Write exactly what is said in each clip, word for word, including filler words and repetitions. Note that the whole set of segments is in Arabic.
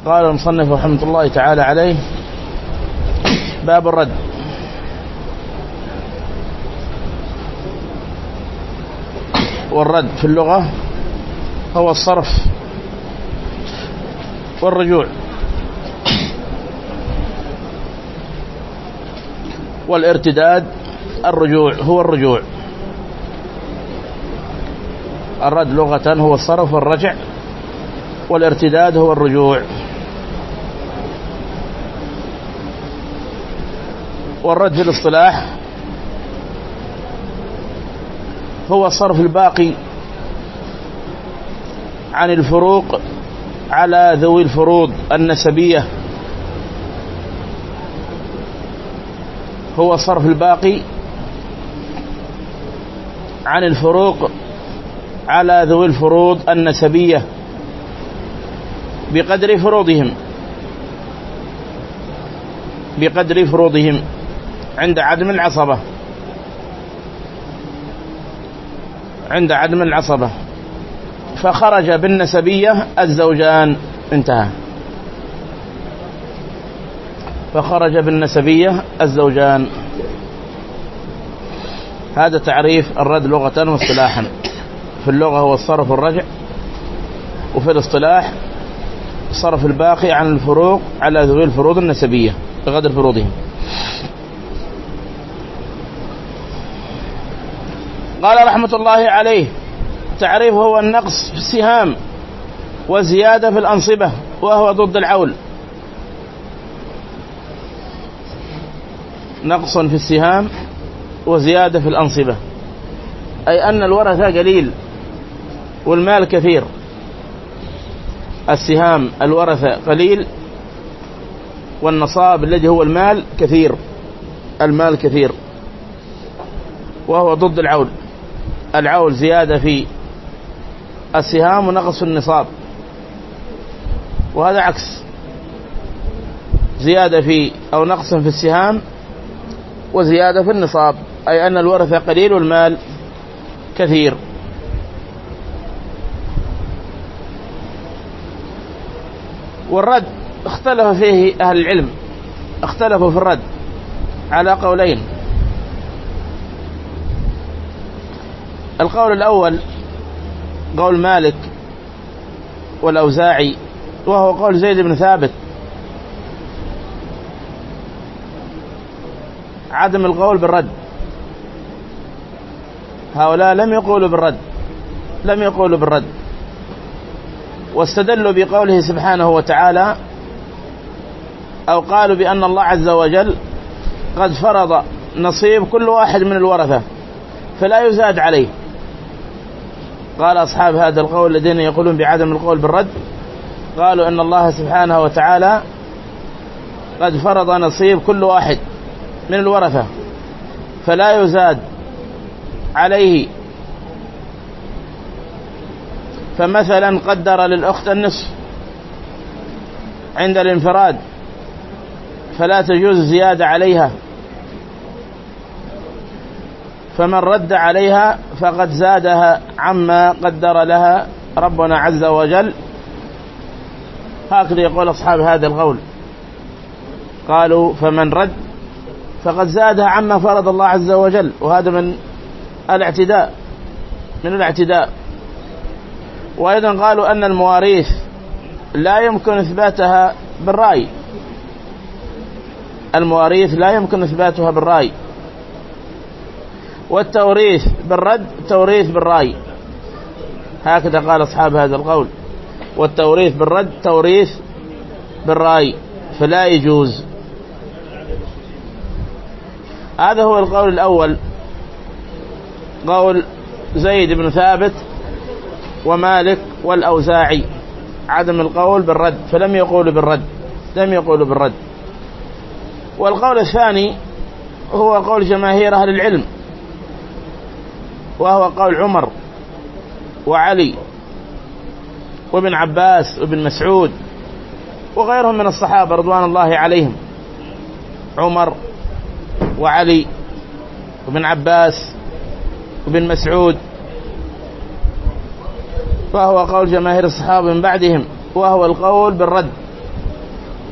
قال المصنف رحمة الله تعالى عليه: باب الرد. والرد في اللغة هو الصرف والرجوع، والارتداد الرجوع هو الرجوع. الرد لغة هو الصرف والرجع، والارتداد هو الرجوع. والرد في الاصطلاح هو صرف الباقي عن الفروق على ذوي الفروض النسبية. هو صرف الباقي عن الفروق على ذوي الفروض النسبية بقدر فروضهم بقدر فروضهم عند عدم العصبة عند عدم العصبة فخرج بالنسبية الزوجان، انتهى. فخرج بالنسبية الزوجان. هذا تعريف الرد لغة واصطلاحا. في اللغة هو الصرف والرجع، وفي الاصطلاح صرف الباقي عن الفروق على ذوي الفروض النسبية بقدر فروضهم. قال رحمة الله عليه: تعريفه هو النقص في السهام وزيادة في الأنصبة، وهو ضد العول. نقص في السهام وزيادة في الأنصبة، أي أن الورثة قليل والمال كثير. السهام الورثة قليل، والنصاب الذي هو المال كثير، المال كثير، وهو ضد العول. العول زيادة في السهام ونقص في النصاب، وهذا عكس، زيادة في أو نقص في السهام وزيادة في النصاب، أي أن الورثة قليل والمال كثير. والرد اختلف فيه أهل العلم، اختلفوا في الرد على قولين. القول الأول قول مالك والأوزاعي، وهو قول زيد بن ثابت، عدم القول بالرد. هؤلاء لم يقولوا بالرد لم يقولوا بالرد واستدلوا بقوله سبحانه وتعالى، أو قالوا بأن الله عز وجل قد فرض نصيب كل واحد من الورثة فلا يزاد عليه. قال أصحاب هذا القول الذين يقولون بعدم القول بالرد، قالوا أن الله سبحانه وتعالى قد فرض نصيب كل واحد من الورثة فلا يزاد عليه. فمثلا قدر للأخت النصف عند الانفراد فلا تجوز زيادة عليها، فمن رد عليها فقد زادها عما قدر لها ربنا عز وجل. هكذا يقول أصحاب هذا القول، قالوا فمن رد فقد زادها عما فرض الله عز وجل، وهذا من الاعتداء من الاعتداء وأيضا قالوا أن المواريث لا يمكن إثباتها بالرأي، المواريث لا يمكن إثباتها بالرأي، والتوريث بالرد توريث بالرأي. هكذا قال أصحاب هذا القول، والتوريث بالرد توريث بالرأي فلا يجوز. هذا هو القول الأول، قول زيد بن ثابت ومالك والأوزاعي، عدم القول بالرد، فلم يقولوا بالرد لم يقولوا بالرد. والقول الثاني هو قول جماهير أهل العلم، وهو قول عمر وعلي وابن عباس وابن مسعود وغيرهم من الصحابة رضوان الله عليهم، عمر وعلي وابن عباس وابن مسعود، وهو قول جماهير الصحابة من بعدهم، وهو القول بالرد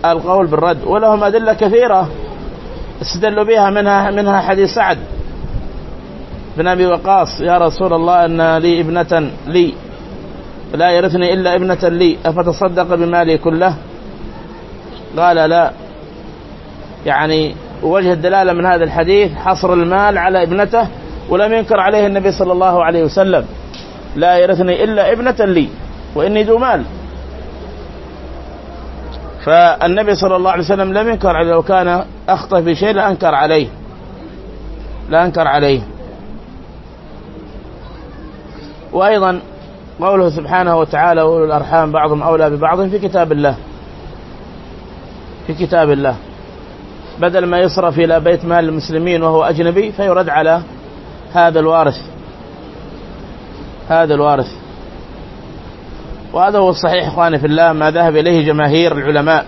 القول بالرد، ولهم أدلة كثيرة استدلوا بها، منها منها حديث سعد بن أبي وقاص: يا رسول الله إن لي ابنة لي لا يرثني إلا ابنة لي أفتصدق بمالي كله؟ قال لا. يعني وجه الدلالة من هذا الحديث حصر المال على ابنته، ولم ينكر عليه النبي صلى الله عليه وسلم: لا يرثني إلا ابنة لي وإني ذو مال. فالنبي صلى الله عليه وسلم لم ينكر عليه، لو كان أخطأ في شيء لأنكر عليه لأنكر عليه وأيضا قوله سبحانه وتعالى: وأولو الأرحام بعضهم أولى ببعض في كتاب الله في كتاب الله بدل ما يصرف إلى بيت مال المسلمين وهو أجنبي فيرد على هذا الوارث هذا الوارث وهذا هو الصحيح إخواني في الله، ما ذهب إليه جماهير العلماء.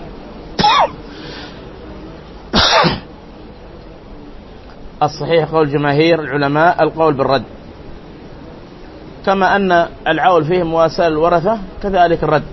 الصحيح قول جماهير العلماء القول بالرد، كما أن العول فيه مواساة الورثة كذلك الرد.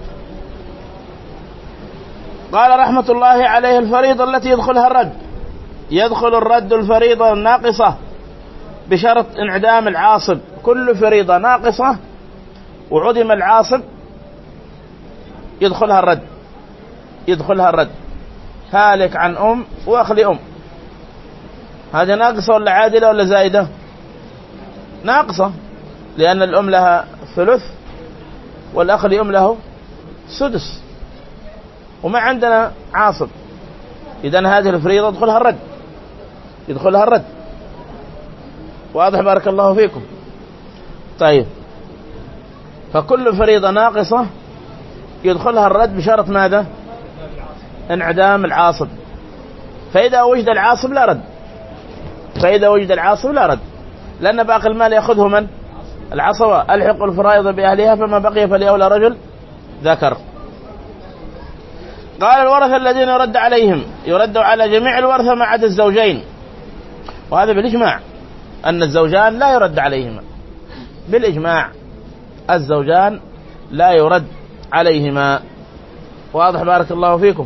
قال رحمة الله عليه: الفريضة التي يدخلها الرد، يدخل الرد الفريضة الناقصة بشرط انعدام العاصب. كل فريضة ناقصة وعدم العاصب يدخلها الرد يدخلها الرد هالك عن أم وأخ لأم، هذه ناقصة ولا عادلة ولا زائدة؟ ناقصة، لأن الأم لها ثلث والأخ لأم له سدس وما عندنا عاصب، إذن هذه الفريضة يدخلها الرد يدخلها الرد واضح؟ بارك الله فيكم. طيب، فكل فريضة ناقصة يدخلها الرد بشرط ماذا؟ انعدام العاصب. فإذا وجد العاصب لا رد فإذا وجد العاصب لا رد لأن باقي المال يأخذه من؟ العصبة. ألحق الفرائض بأهلها فما بقي فلأولى رجل ذكر. قال: الورثة الذين يرد عليهم، يرد على جميع الورثة ما عدا الزوجين، وهذا بالإجماع أن الزوجان لا يرد عليهما، بالإجماع الزوجان لا يرد عليهما. واضح؟ بارك الله فيكم.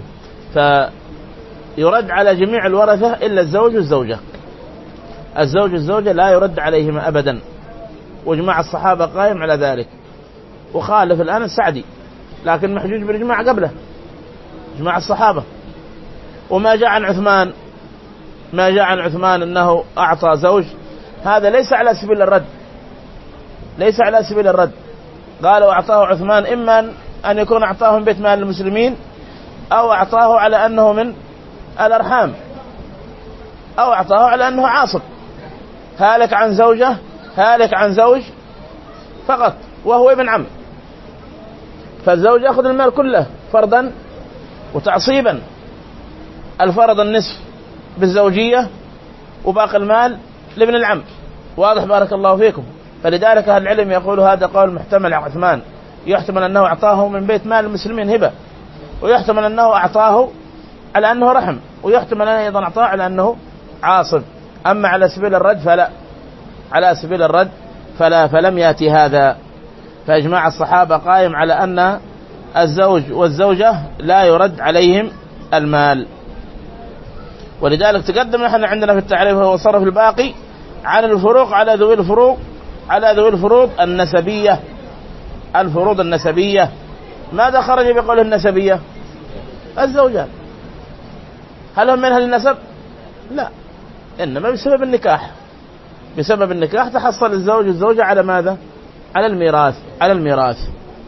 فيرد على جميع الورثة إلا الزوج والزوجة. الزوج والزوجة لا يرد عليهما أبدا، واجماع الصحابة قائم على ذلك. وخالف الآن السعدي، لكن محجوج بالإجماع قبله، إجماع الصحابة. وما جاء عن عثمان ما جاء عن عثمان أنه أعطى زوج، هذا ليس على سبيل الرد ليس على سبيل الرد قالوا أعطاه عثمان إما أن يكون أعطاه من بيت مال المسلمين، أو أعطاه على أنه من الأرحام، أو أعطاه على أنه عاصب، هالك عن زوجة هالك عن زوج فقط وهو ابن عم. فالزوج يأخذ المال كله فرضا وتعصيبا، الفرض النصف بالزوجية وباقي المال لابن العم. واضح؟ بارك الله فيكم. فلذلك أهل العلم يقول هذا قول محتمل عن عثمان، يحتمل أنه أعطاه من بيت مال المسلمين هبة، ويحتمل أنه أعطاه على أنه رحم، ويحتمل أنه أيضا أعطاه على أنه عاصب. أما على سبيل الرد فلا على سبيل الرد فلا فلم يأتي هذا. فإجماع الصحابة قائم على أن الزوج والزوجة لا يرد عليهم المال. ولذلك تقدم نحن عندنا في التعريف هو صرف الباقي عن الفروق على ذوي الفروق على ذوي الفروض النسبية. الفروض النسبية ماذا خرج بقوله النسبية؟ الزوجان. هل هم من أهل النسب؟ لا، إنما بسبب النكاح بسبب النكاح تحصل الزوج والزوجة على ماذا؟ على الميراث على الميراث.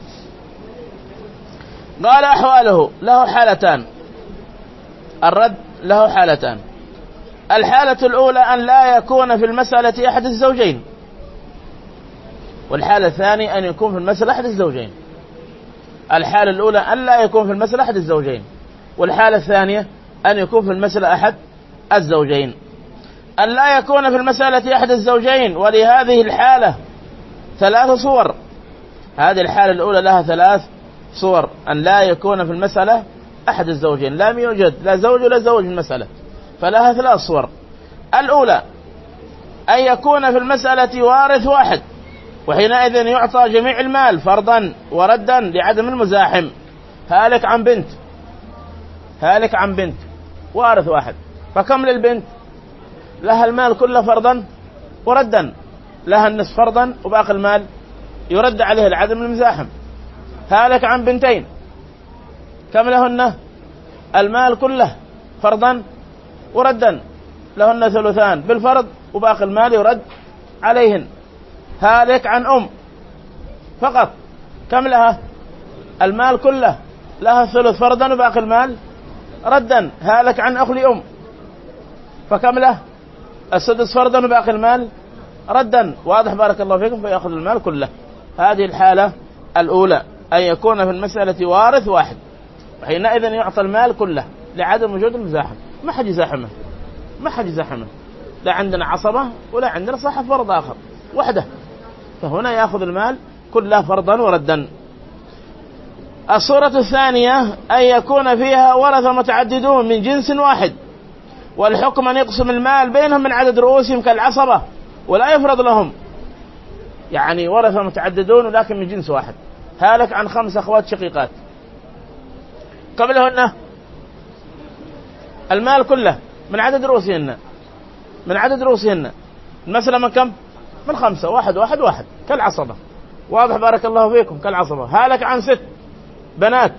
قال: أحواله، له حالتان. الرد له حالتان. الحالة الأولى أن لا يكون في المسألة أحد الزوجين، والحالة الثانية أن يكون في المسألة أحد الزوجين. الحالة الأولى أن لا يكون في المسألة أحد الزوجين، والحالة الثانية أن يكون في المسألة أحد الزوجين. أن لا يكون في المسألة أحد الزوجين، ولهذه الحالة ثلاث صور. هذه الحالة الأولى لها ثلاث صور: أن لا يكون في المسألة أحد الزوجين، لم يوجد لا زوج ولا زوج في المسألة، فلها ثلاث صور. الأولى أن يكون في المسألة وارث واحد، وحينئذ يعطى جميع المال فرضا وردا لعدم المزاحم، هالك عن بنت هالك عن بنت وارث واحد، فكم للبنت؟ لها المال كله فرضا وردا، لها النصف فرضا وباقي المال يرد عليه العدم المزاحم. هالك عن بنتين، كم لهن؟ المال كله فرضا وردا، لهن ثلثان بالفرض وباقي المال يرد عليهن. هالك عن أم فقط، كم لها؟ المال كله، لها الثلث فرضا وباقي المال ردا. هالك عن أخ لأم، فكم له؟ السدس فرضا وباقي المال ردا. واضح بارك الله فيكم؟ فيأخذ المال كله. هذه الحالة الأولى، أن يكون في المسألة وارث واحد، وحينئذ يعطى المال كله لعدم وجود المزاحم. ما حد يزاحمه، ما حد يزاحمه، لا عندنا عصبة ولا عندنا صاحب فرض آخر، وحده، فهنا يأخذ المال كله فرضا وردا. الصورة الثانية أن يكون فيها ورثة متعددون من جنس واحد، والحكم أن يقسم المال بينهم من عدد رؤوسهم كالعصبة ولا يفرض لهم. يعني ورثة متعددون ولكن من جنس واحد. هالك عن خمس أخوات شقيقات، قبلهن المال كله من عدد رؤوسهن، من عدد رؤوسهن المسألة من كم؟ من خمسة، واحد واحد واحد كالعصبة. واضح بارك الله فيكم؟ كالعصبة. هالك عن ست بنات،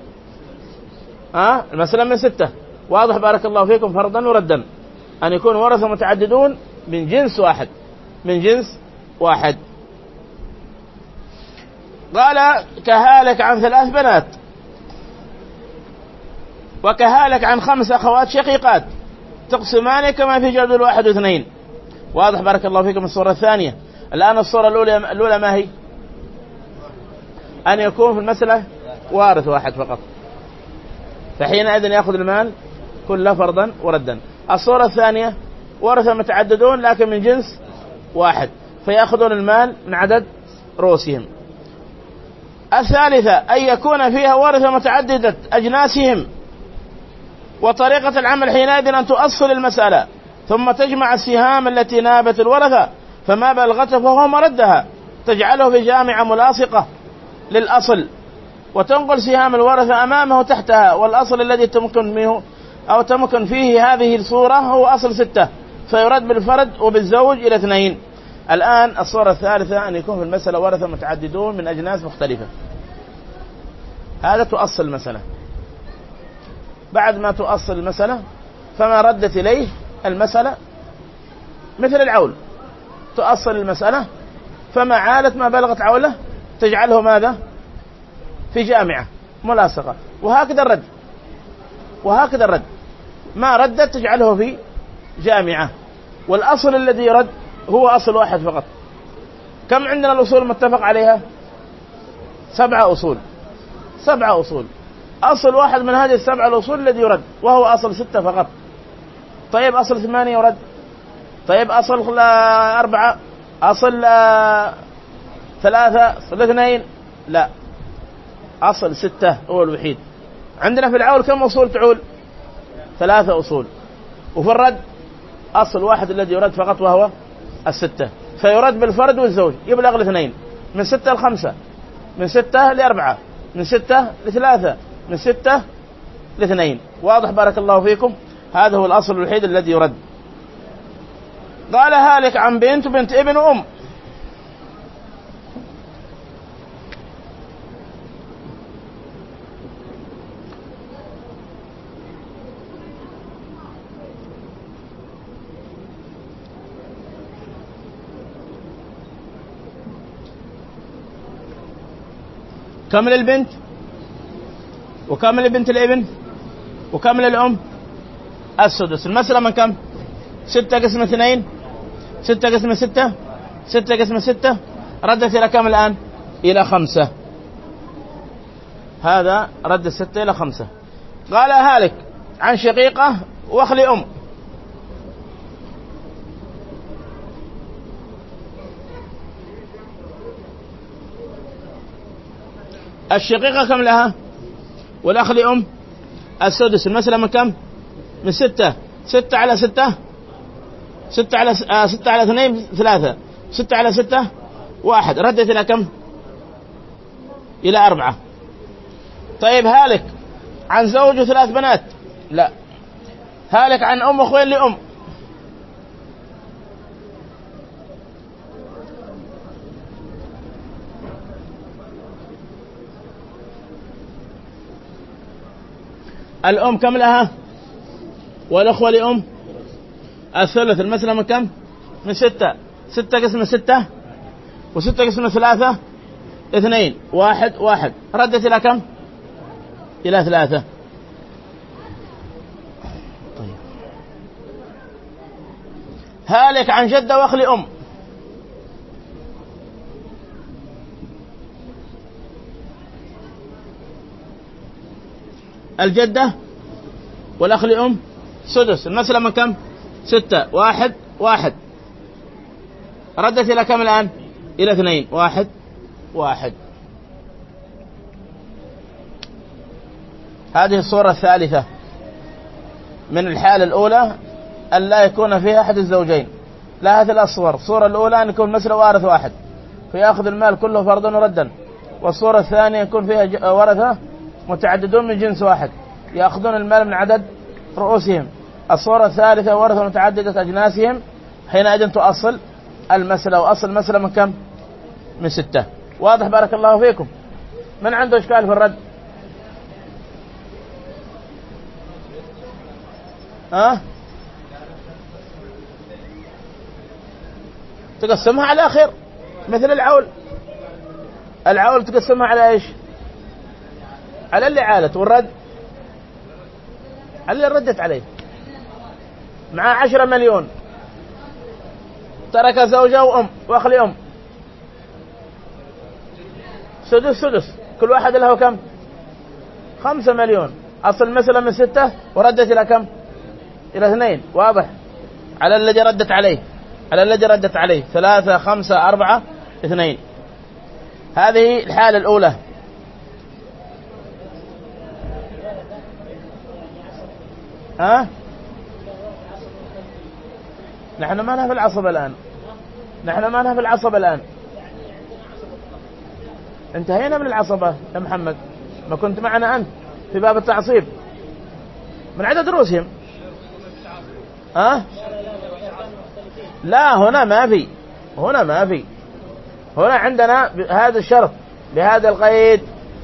ها المسألة من ستة. واضح بارك الله فيكم؟ فرضا وردا، أن يكون ورثة متعددون من جنس واحد، من جنس واحد. قال كهالك عن ثلاث بنات، وكهالك عن خمس أخوات شقيقات، تقسمان كما في جلد الواحد واثنين. واضح بارك الله فيكم؟ الصورة الثانية. الآن الصورة الأولى الأولى ما هي؟ أن يكون في المسألة وارث واحد فقط، فحينئذ يأخذ المال كله فرضا وردا. الصورة الثانية ورثة متعددون لكن من جنس واحد، فيأخذون المال من عدد رؤوسهم. الثالثة أن يكون فيها ورثة متعددة أجناسهم، وطريقة العمل حينئذ أن تؤصل المسألة ثم تجمع السهام التي نابت الورثة، فما بلغته فهو مردها، تجعله في جامعة ملاصقة للأصل، وتنقل سهام الورثة أمامه تحتها، والأصل الذي تمكن منه أو تمكن فيه هذه الصورة هو أصل ستة، فيرد بالفرد وبالزوج إلى اثنين. الآن الصورة الثالثة أن يكون في المسألة ورثة متعددون من أجناس مختلفة، هذا تؤصل المسألة. بعد ما تؤصل المسألة فما ردت إليه المسألة مثل العول، تؤصل المسألة فما عالت ما بلغت عوله تجعله ماذا؟ في جامعة ملاصقة. وهكذا الرد، وهكذا الرد ما ردت تجعله في جامعة. والأصل الذي يرد هو أصل واحد فقط. كم عندنا الأصول متفق عليها؟ سبعة أصول، سبعة أصول. أصل واحد من هذه السبعة الأصول الذي يرد وهو أصل ستة فقط. طيب أصل ثمانية يرد، طيب أصل أربعة، أصل ثلاثة، أصل اثنين، لا، أصل ستة هو الوحيد. عندنا في العول كم أصول تعول؟ ثلاثة أصول. وفي الرد أصل واحد الذي يرد فقط وهو الستة، فيرد بالفرد والزوج يبلغ الاثنين، من ستة لخمسة، من ستة لأربعة، من ستة لثلاثة، من ستة لاثنين. واضح بارك الله فيكم؟ هذا هو الأصل الوحيد الذي يرد. قال هالك عن بنت وبنت ابن وأم. كم للبنت وكم لبنت الابن وكم للأم؟ السدس. المسألة من كم؟ ستة قسم اثنين، ستة قسم ستة، ستة قسم ستة، ردت إلى كم الآن؟ إلى خمسة. هذا رد الستة إلى خمسة. قال هالك عن شقيقة وأخل أم. الشقيقة كم لها؟ والأخل أم السدس. المسألة من كم؟ من ستة، ستة على ستة، ستة على آه ستة على اثنين ثلاثة، ستة على ستة واحد، ردت إلى كم؟ إلى أربعة. طيب هالك عن زوج وثلاث بنات، لا. هالك عن أم أخوين لأم، الأم كم لها والأخوة لأم الثلث. المسألة من كم؟ من ستة. ستة قسم ستة وستة قسم ثلاثة اثنين، واحد واحد، ردت إلى كم؟ إلى ثلاثة. طيب. هالك عن جدة وأخ لأم، الجدة والأخ لأم سدس. المسألة من كم؟ ستة، واحد واحد، ردت إلى كم الآن؟ إلى اثنين، واحد واحد. هذه الصورة الثالثة من الحالة الأولى أن لا يكون فيها أحد الزوجين. لها ثلاث صور. الصورة الأولى أن يكون مثل وارث واحد فيأخذ المال كله فرضا وردا، والصورة الثانية يكون فيها ورثة متعددون من جنس واحد يأخذون المال من عدد رؤوسهم. الصورة الثالثة ورثة متعددة أجناسهم، حينئذ تؤصل المسألة، وأصل المسألة من كم؟ من ستة. واضح؟ بارك الله فيكم. من عنده إشكال في الرد؟ ها؟ تقسمها على خير مثل العول. العول تقسمها على ايش؟ على اللي عالت، والرد على اللي ردت عليه. مع عشرة مليون ترك زوجة وأم وأخ لأم، سدس سدس، كل واحد له كم؟ خمسة مليون. أصل المسألة من ستة وردت إلى كم؟ إلى اثنين. واضح؟ على الذي ردت عليه، على الذي ردت عليه ثلاثة خمسة أربعة اثنين. هذه الحالة الأولى. ها؟ نحن ما لها في العصبة الآن، نحن ما لها في العصبة الآن، انتهينا من العصبة يا محمد. ما كنت معنا أنت في باب التعصيب من عدد رؤوسهم. ها؟ لا، هنا ما في، هنا ما في، هنا عندنا هذا الشرط بهذا القيد،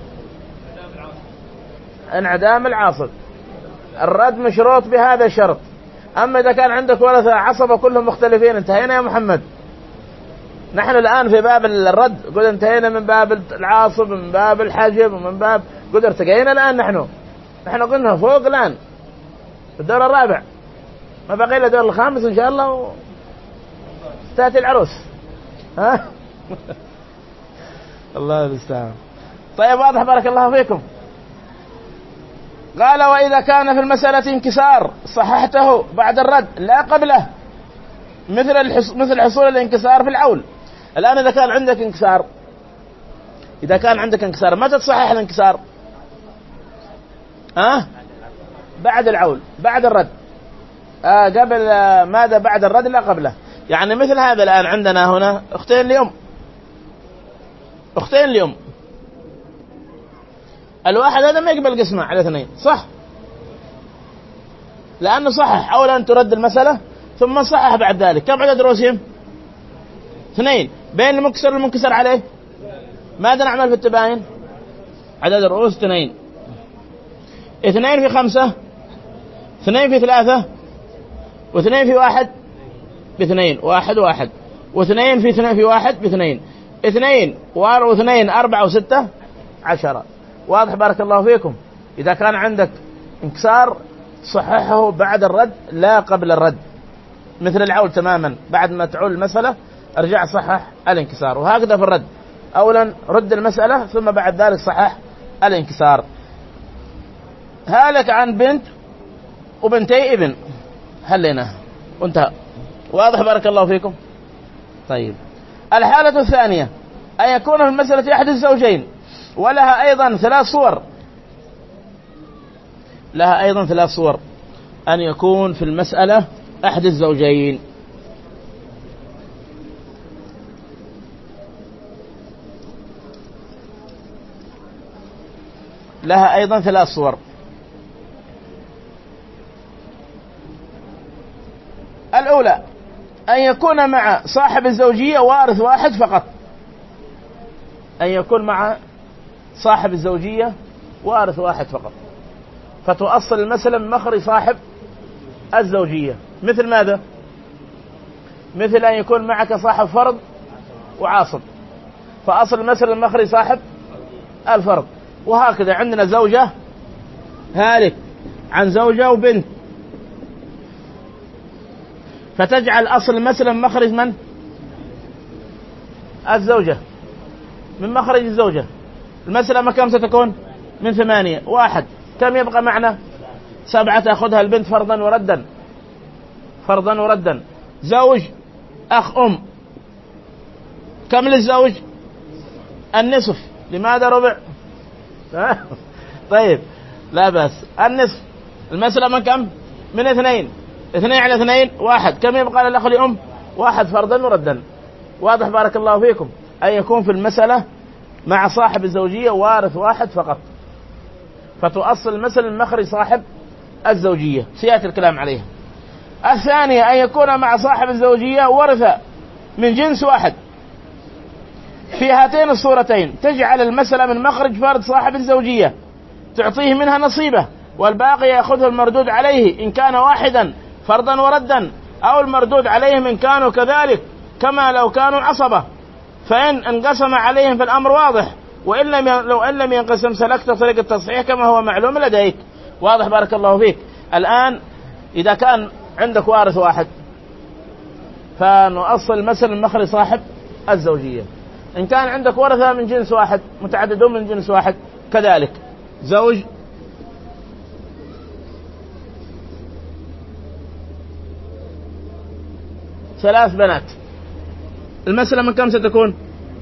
انعدام العاصب. الرد مشروط بهذا الشرط. أما إذا كان عندك ورثة عصبة كلهم مختلفين انتهينا يا محمد. نحن الآن في باب الرد، قد انتهينا من باب العاصب، من باب الحجب، ومن باب قد ارتقينا الآن. نحن نحن قلنا فوق الآن في الدور الرابع، ما بقي إلا الدور الخامس إن شاء الله تأتي العروس. ها؟ الله المستعان. طيب واضح؟ بارك الله فيكم. قال وإذا كان في المسألة انكسار صححته بعد الرد لا قبله، مثل الحص... مثل حصول الانكسار في العول. الآن إذا كان عندك انكسار، إذا كان عندك انكسار متى تصحح الانكسار؟ أه؟ بعد العول، بعد الرد. آه قبل آه ماذا؟ بعد الرد لا قبله. يعني مثل هذا الآن عندنا هنا أختين لأم، أختين لأم، الواحد هذا ما يقبل قسمه على اثنين، صح؟ لأنه صحح. أولا ترد المسألة ثم صحح بعد ذلك. كم عدد رؤوسهم؟ اثنين. بين المكسر والمنكسر عليه ماذا نعمل في التباين؟ عدد الرؤوس اثنين. اثنين في خمسة، اثنين في ثلاثة، واثنين في واحد باثنين، واحد واحد، واثنين في اثنين في واحد باثنين، اثنين واثنين أربعة وستة عشرة. واضح؟ بارك الله فيكم. إذا كان عندك انكسار صححه بعد الرد لا قبل الرد، مثل العول تماما. بعد ما تعول المسألة ارجع صحح الانكسار. وهكذا في الرد، أولا رد المسألة ثم بعد ذلك صحح الانكسار. هالك عن بنت وبنتي ابن، هلنا وانتهى. واضح؟ بارك الله فيكم. طيب الحالة الثانية أن يكون في المسألة أحد الزوجين، ولها أيضا ثلاث صور، لها أيضا ثلاث صور أن يكون في المسألة أحد الزوجين. لها أيضا ثلاث صور. الأولى أن يكون مع صاحب الزوجية وارث واحد فقط، أن يكون مع صاحب الزوجية وارث واحد فقط، فتؤصل المسألة من مخرج صاحب الزوجية. مثل ماذا؟ مثل أن يكون معك صاحب فرض وعاصب، فأصل المسألة من مخرج صاحب الفرض. وهكذا عندنا زوجة هالك عن زوجة وبنت، فتجعل أصل المسألة من مخرج من؟ الزوجة، من مخرج الزوجة. المسألة ما كم ستكون؟ من ثمانية. واحد، كم يبقى معنا؟ سبعة، تأخذها البنت فرضا وردا، فرضا وردا. زوج أخ أم، كم للزوج؟ النصف. لماذا ربع؟ طيب لا بأس، النصف. المسألة من كم؟ من اثنين، اثنين على اثنين واحد، كم يبقى للأخ لأم؟ واحد فرضا وردا. واضح بارك الله فيكم؟ أن يكون في المسألة مع صاحب الزوجية وارث واحد فقط، فتؤصل المسألة من مخرج صاحب الزوجية، سيأتي الكلام عليها. الثانية أن يكون مع صاحب الزوجية ورثة من جنس واحد. في هاتين الصورتين تجعل المسألة من مخرج فرد صاحب الزوجية، تعطيه منها نصيبه، والباقي يأخذه المردود عليه إن كان واحدا فرضا وردا، أو المردود عليهم إن كانوا كذلك، كما لو كانوا عصبة. فإن انقسم عليهم فالأمر واضح، وإن لم لو إن لم ينقسم سلكت طريق التصحيح كما هو معلوم لديك. واضح بارك الله فيك؟ الآن إذا كان عندك وارث واحد فنؤصل المسألة من مخرج صاحب الزوجية. إن كان عندك ورثة من جنس واحد متعددون من جنس واحد كذلك، زوج ثلاث بنات، المسألة من كم ستكون؟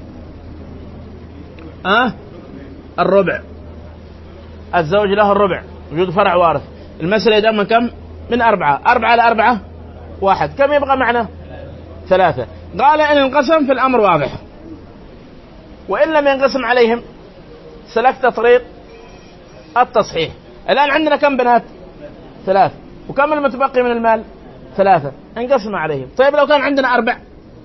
أه؟ الربع. الزوج له الربع وجود فرع وارث. المسألة إذا من كم؟ من أربعة. أربعة على أربعة واحد، كم يبقى معنا؟ ثلاثة. قال إن انقسم في الأمر واضح، وإن لم ينقسم عليهم سلكت طريق التصحيح. الآن عندنا كم بنات؟ ثلاث. وكم المتبقي من المال؟ ثلاثة. انقسم عليهم. طيب لو كان عندنا أربع،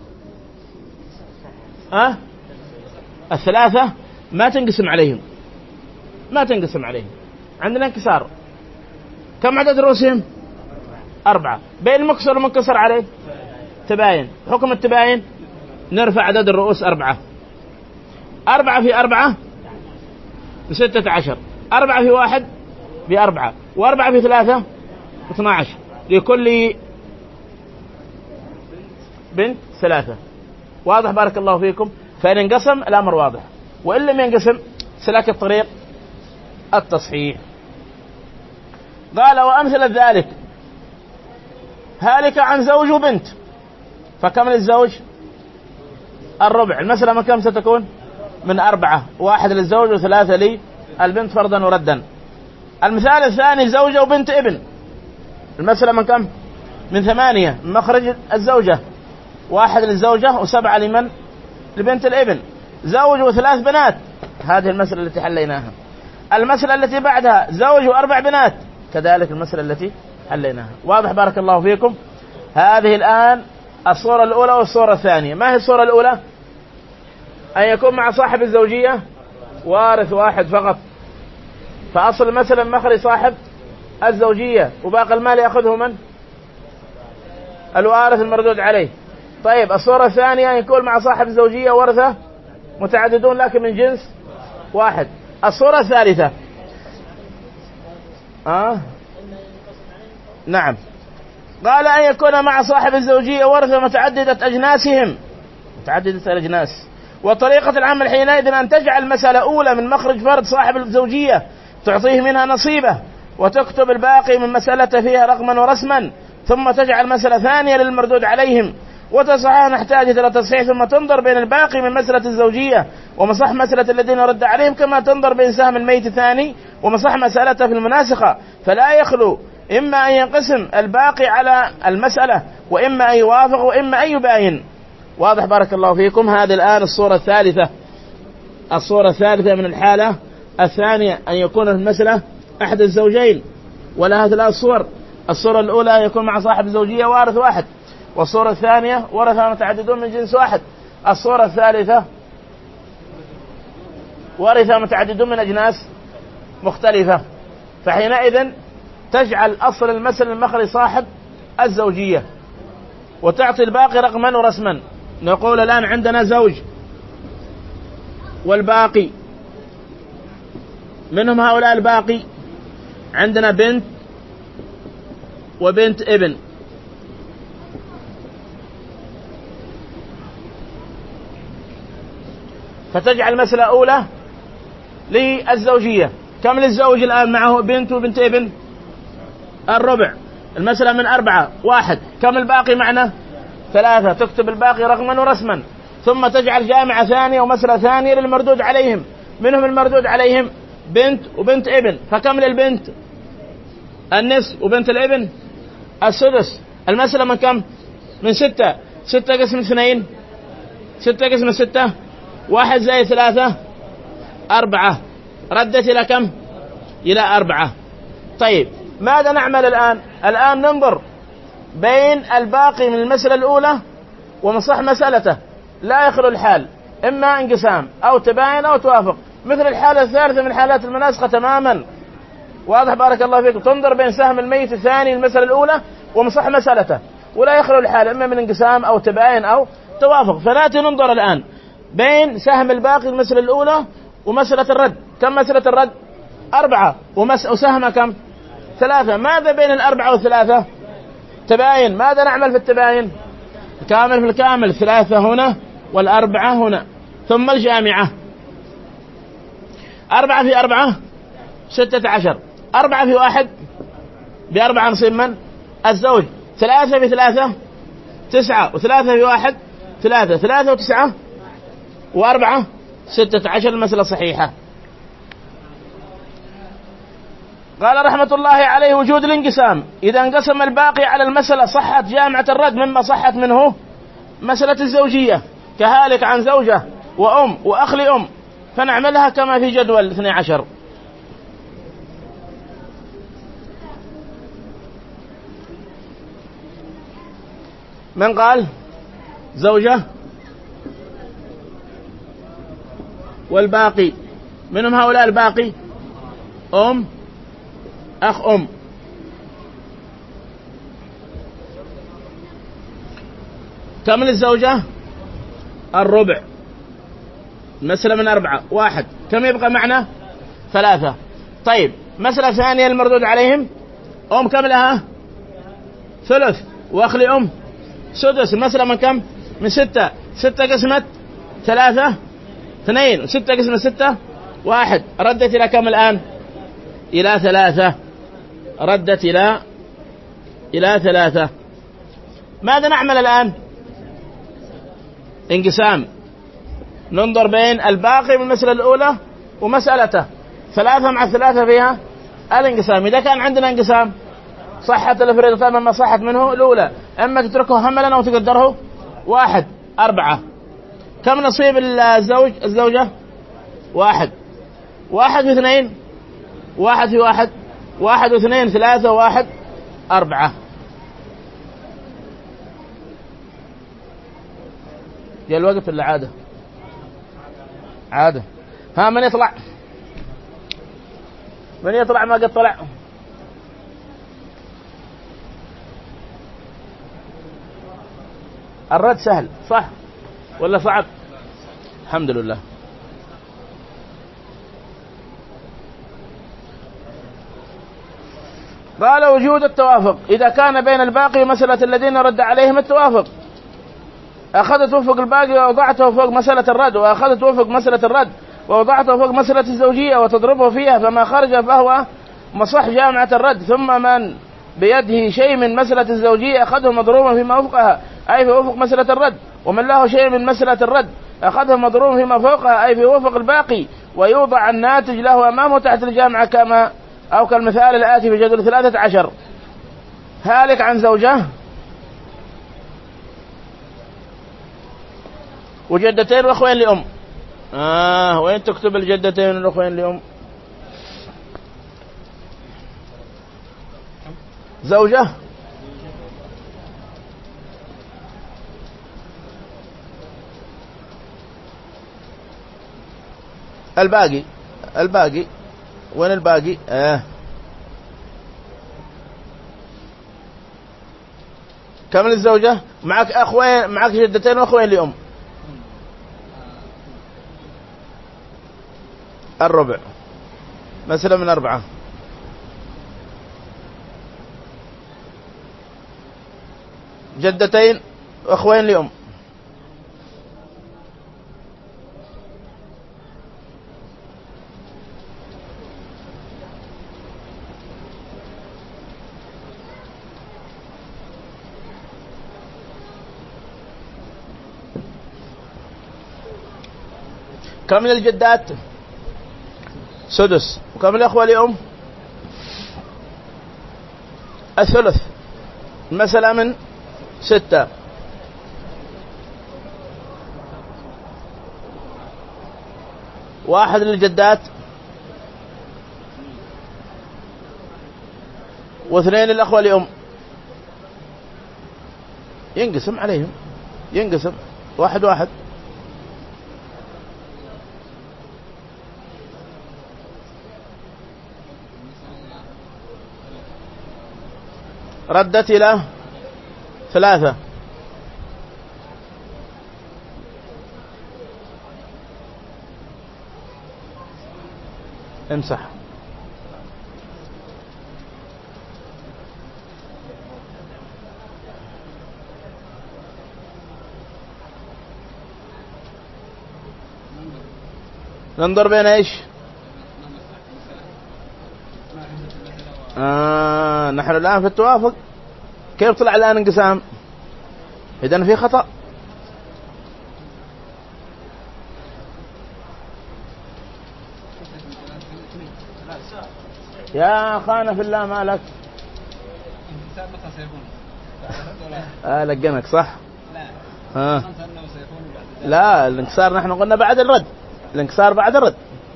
أه؟ الثلاثة ما تنقسم عليهم، ما تنقسم عليهم، عندنا انكسار. كم عدد رؤوسهم؟ أربعة. بين المكسر والمنكسر عليه تباين. حكم التباين نرفع عدد الرؤوس أربعة. أربعة في أربعة بستة عشر، أربعة في واحد بأربعة، وأربعة في ثلاثة اثنا عشر، لكل بنت ثلاثة. واضح بارك الله فيكم؟ فإن انقسم الأمر واضح، وإن لم ينقسم سلك الطريق التصحيح. قال وأمثل ذلك هالك عن زوج وبنت، فكم للزوج؟ الربع. المسألة من كم ستكون؟ من أربعة، واحد للزوج وثلاثة للبنت فرضا وردا. المثال الثاني زوجة وبنت ابن، المسألة من كم؟ من ثمانية، من مخرج الزوجة، واحد للزوجة وسبعة لمن؟ لبنت الابن. زوج وثلاث بنات، هذه المسألة التي حليناها. المسألة التي بعدها زوج وأربع بنات، كذلك المسألة التي حليناها. واضح بارك الله فيكم؟ هذه الآن الصورة الأولى والصورة الثانية. ما هي الصورة الأولى؟ أن يكون مع صاحب الزوجية وارث واحد فقط، فأصل مثلا مخرج صاحب الزوجية، وباقي المال يأخذه من؟ الوارث المردود عليه. طيب الصورة الثانية يكون مع صاحب الزوجية ورثة متعددون لكن من جنس واحد. الصورة الثالثة آه؟ نعم، قال أن يكون مع صاحب الزوجية ورثة متعددة أجناسهم، متعددة الأجناس. وطريقة العمل حينئذ أن تجعل مسألة أولى من مخرج فرد صاحب الزوجية تعطيه منها نصيبه، وتكتب الباقي من مسألة فيها رقما ورسما، ثم تجعل مسألة ثانية للمردود عليهم، وتصحها نحتاج إلى تصحيح، ثم تنظر بين الباقي من مسألة الزوجية ومصح مسألة الذين رد عليهم، كما تنظر بين سهم الميت الثاني ومصح مسألته في المناسخة، فلا يخلو إما أن ينقسم الباقي على المسألة، وإما أن يوافق وإما أن يباين. واضح بارك الله فيكم؟ هذه الآن الصورة الثالثة. الصورة الثالثة من الحالة الثانية أن يكون المسألة أحد الزوجين، ولها ثلاث صور. الصورة الأولى يكون مع صاحب الزوجية وارث واحد، والصورة الثانية ورثة متعددون من جنس واحد. الصورة الثالثة ورثة متعددون من أجناس مختلفة. فحينئذ تجعل أصل المثل المخرج صاحب الزوجية، وتعطي الباقي رقما ورسما. نقول الآن عندنا زوج والباقي، منهم هؤلاء الباقي عندنا بنت وبنت ابن. فتجعل المسألة أولى للزوجية. كم للزوج الآن معه بنت وبنت ابن؟ الربع. المسألة من أربعة واحد. كم الباقي معنا؟ ثلاثة. تكتب الباقي رقما ورسما، ثم تجعل جامعة ثانية ومسألة ثانية للمردود عليهم. منهم المردود عليهم بنت وبنت ابن. فكم للبنت؟ النصف. وبنت الابن السدس. المسألة من كم؟ من ستة. ستة قسم اثنين، ستة قسم ستة، واحد زائد ثلاثة أربعة. ردت إلى كم؟ إلى أربعة. طيب ماذا نعمل الآن؟ الآن ننظر بين الباقي من المسألة الأولى ومصح مسألته، لا يخلو الحال، إما انقسام أو تباين أو توافق، مثل الحالة الثالثة من حالات المناسخة تماما. واضح بارك الله فيكم. تنظر بين سهم الميت الثاني المسألة الأولى ومصح مسألته، ولا يخلو الحال إما من انقسام أو تباين أو توافق. فنأتي ننظر الآن بين سهم الباقي المسألة الأولى ومسألة الرد. كم مسألة الرد؟ أربعة. ومس... وسهم كم؟ ثلاثة. ماذا بين الأربعة والثلاثة؟ تباين. ماذا نعمل في التباين؟ الكامل في الكامل، ثلاثة هنا والأربعة هنا. ثم الجامعة. أربعة في أربعة ستة عشر. أربعة في واحد بأربعة نصيب من؟ الزوج. ثلاثة في ثلاثة تسعة، وثلاثة في واحد ثلاثة. ثلاثة وتسعة وأربعة ستة عشر. المسألة صحيحة. قال رحمة الله عليه وجود الانقسام. إذا انقسم الباقي على المسألة صحت جامعة الرد مما صحت منه مسألة الزوجية، كهالك عن زوجة وأم وأخ لأم، فنعملها كما في جدول اثني عشر. من قال زوجة والباقي، منهم هؤلاء الباقي أم أخ أم. كم للزوجة؟ الربع. مسألة من أربعة واحد. كم يبقى معنا؟ ثلاثة. طيب مسألة ثانية المردود عليهم أم كم لها؟ ثلث. وأخلي أم سدس. المسألة من كم؟ من ستة. ستة قسمت ثلاثة اثنين، ستة قسمت ستة واحد. ردت إلى كم الآن؟ إلى ثلاثة. ردت إلى إلى ثلاثة. ماذا نعمل الآن؟ انقسام. ننظر بين الباقي من المسألة الأولى ومسألته. ثلاثة مع ثلاثة فيها الانقسام. إذا كان عندنا انقسام صحت الفريضة مما صحت منه الأولى، أما تتركه هملا أو تقدره واحد. أربعة. كم نصيب الزوج الزوجة؟ واحد. واحد في اثنين واحد في واحد. واحد واثنين ثلاثة. واحد أربعة. جاء الوقت ولا عادة؟ عادة. ها من يطلع؟ من يطلع ما قد طلع؟ الرد سهل صح ولا صعب؟ الحمد لله. قال وجود التوافق. إذا كان بين الباقي ومسألة الذين رد عليهم التوافق، أخذت وفق الباقي ووضعته فوق مسألة الرد، وأخذت وفق مسألة الرد ووضعته فوق مسألة الزوجية وتضربه فيها، فما خرج فهو مصح جامعة الرد. ثم من بيده شيء من مسألة الزوجية أخذه مضروبا فيما وفقها، أي في وفق مسألة الرد. ومن له شيء من مسألة الرد أخذه مضروبا فيما فوقها، أي في وفق الباقي، ويوضع الناتج له أمامه تحت الجامعة كما أو كالمثال الآتي في جدول ثلاثة عشر. هالك عن زوجة وجدتين وأخوين لأم. آه وين تكتب الجدتين والأخوين لأم؟ زوجة الباقي الباقي وين الباقي؟ آه. كم للزوجة؟ معك أخوين، معك جدتين وأخوين لأم. الربع، مثلا من أربعة. جدتين وأخوين لأم. كم للجدات؟ سدس. وكم الأخوة لأم؟ الثلث. المسألة من ستة. واحد للجدات واثنين للأخوة لأم. ينقسم عليهم، ينقسم واحد واحد. ردت إلى ثلاثة. امسح. ننظر بين ايش؟ آه نحن الآن في التوافق. كيف طلع الآن انقسام؟ إذن في خطأ. يا أخانا في الله مالك؟ آه لقنك صح؟ آه. لا الانكسار نحن قلنا بعد الرد، الانكسار بعد الرد.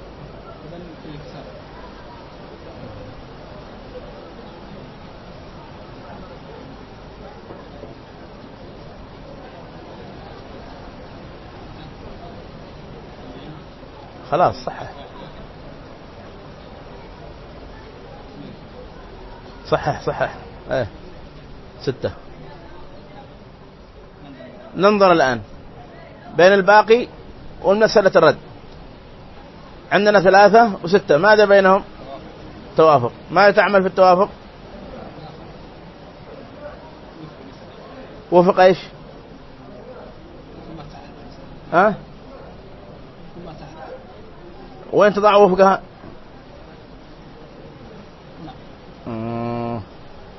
خلاص صحح صحح صحح. ايه ستة. ننظر الآن بين الباقي ومسألة الرد. عندنا ثلاثة وستة، ماذا بينهم؟ توافق. ماذا تعمل في التوافق؟ وفق ايش؟ ها؟ وين تضع وفقها؟ مم.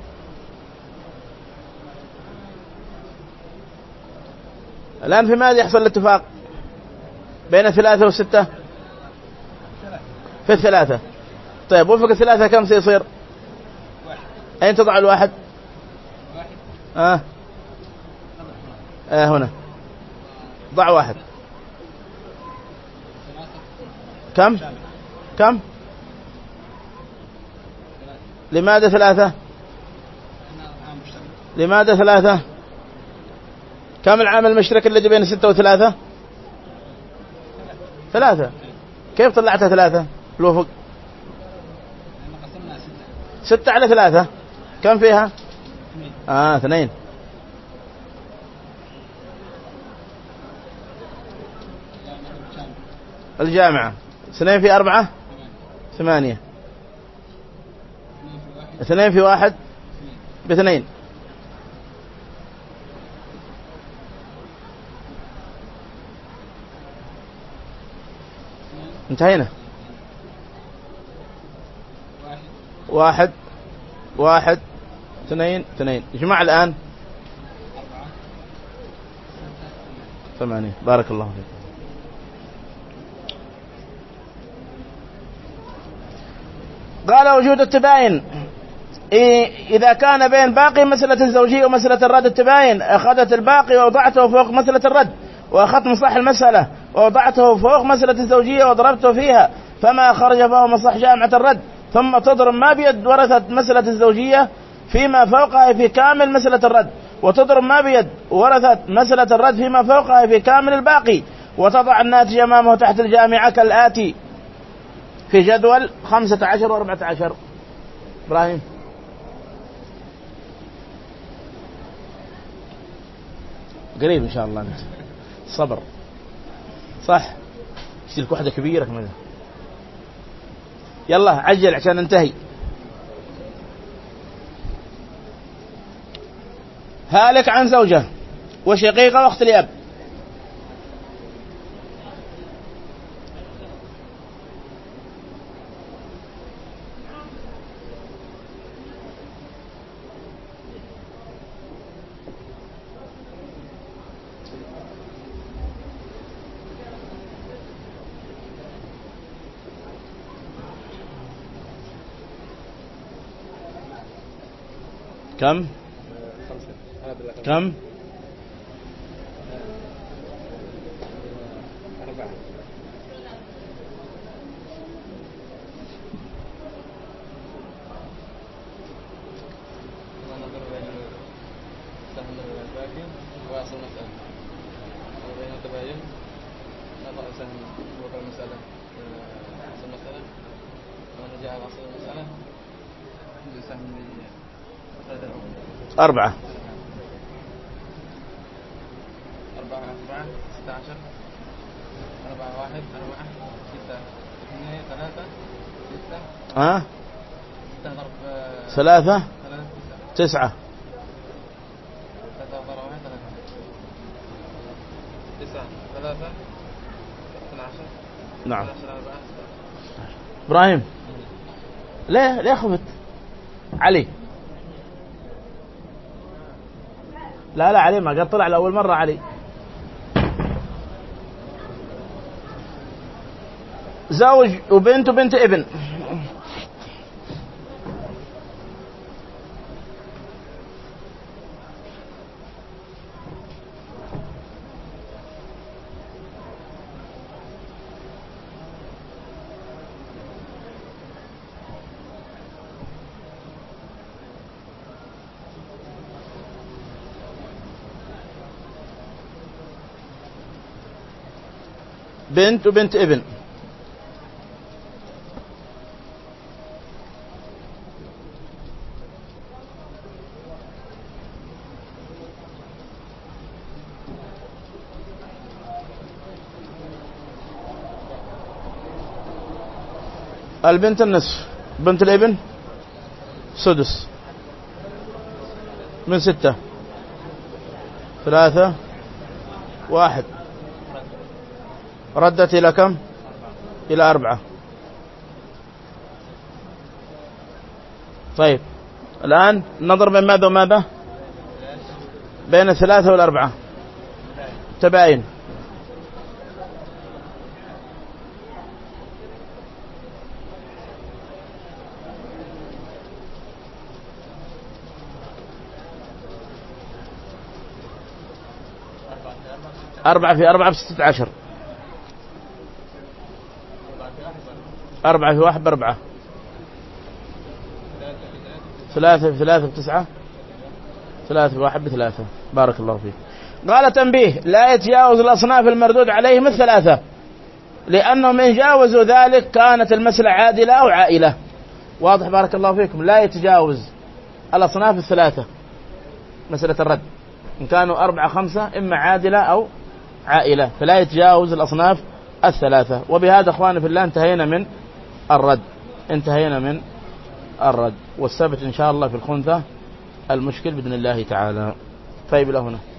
الآن في ماذا يحصل الاتفاق بين الثلاثة والستة؟ في الثلاثة. طيب وفق الثلاثة كم سيصير؟ أين تضع الواحد؟ آه. آه هنا ضع واحد. كم؟ كم؟ لماذا ثلاثة؟ لماذا ثلاثة؟ كم العامل المشترك الذي بين ستة وثلاثة؟ ثلاثة. كيف طلعتها ثلاثة الوفق؟ ستة على ثلاثة كم فيها؟ آه اثنين. الجامعة اثنين في أربعة ثمانية. اثنين في واحد باثنين. انتهينا. واحد واحد اثنين اثنين. اجمع الآن ثمانية. بارك الله فيك. قال وجود التباين إذا كان بين باقي مسألة الزوجية ومسألة الرد التباين، أخذت الباقي ووضعته فوق مسألة الرد، وأخذت مصح المسألة ووضعته فوق مسألة الزوجية وضربته فيها، فما خرج فهو مصح جامعة الرد. ثم تضرب ما بيد ورثة مسألة الزوجية فيما فوقها في كامل مسألة الرد، وتضرب ما بيد ورثة مسألة الرد فيما فوقها في كامل الباقي، وتضع الناتج أمامه تحت الجامعة كالآتي. في جدول خمسة عشر وأربعة عشر. إبراهيم قريب إن شاء الله أنت صبر صح يصيرك واحدة كبيرة كمان. يلا عجل عشان ننتهي. هالك عن زوجة وشقيقة واخت لأب. كم كم أربعة. نظر بين سهم الباقي وأصل المسألة وبين التباين نضع سهم وقع المسألة أصل المسألة ونرجع على أصل المسألة سهم أربعة أربعة أربعة ستة عشر أربعة واحد أربعة ستة اثنين ثلاثة ستة ها ستة ضرب ثلاثة ثلاثة تسعة ثلاثة ضرب واحد ثلاثة تسعة ثلاثة اثنا عشر. نعم. أربعة. إبراهيم ليه ليه خفت علي؟ لا لا علي ما قد طلع لأول مرة علي. زوج وبنت وبنت ابن. بنت وبنت ابن. البنت النصف، بنت الابن سدس من ستة. ثلاثة واحد ردت إلى كم؟ إلى أربعة. طيب الآن نظر بين ماذا وماذا؟ بين الثلاثة والأربعة تباين. أربعة في أربعة بستة عشر. أربعة في واحد بأربعة. ثلاثة في ثلاثة بتسعة. ثلاثة في واحد بثلاثة. بارك الله فيك. قال تنبيه: لا يتجاوز الأصناف المردود عليهم الثلاثة، لأنهم إن جاوزوا ذلك كانت المسألة عادلة أو عائلة. واضح بارك الله فيكم. لا يتجاوز الأصناف الثلاثة مسألة الرد، إن كانوا أربعة خمسة إما عادلة أو عائلة، فلا يتجاوز الأصناف الثلاثة. وبهذا أخواني في الله انتهينا من الرد، انتهينا من الرد، والسبت إن شاء الله في الخنثى المشكل بإذن الله تعالى. طيب إلى هنا.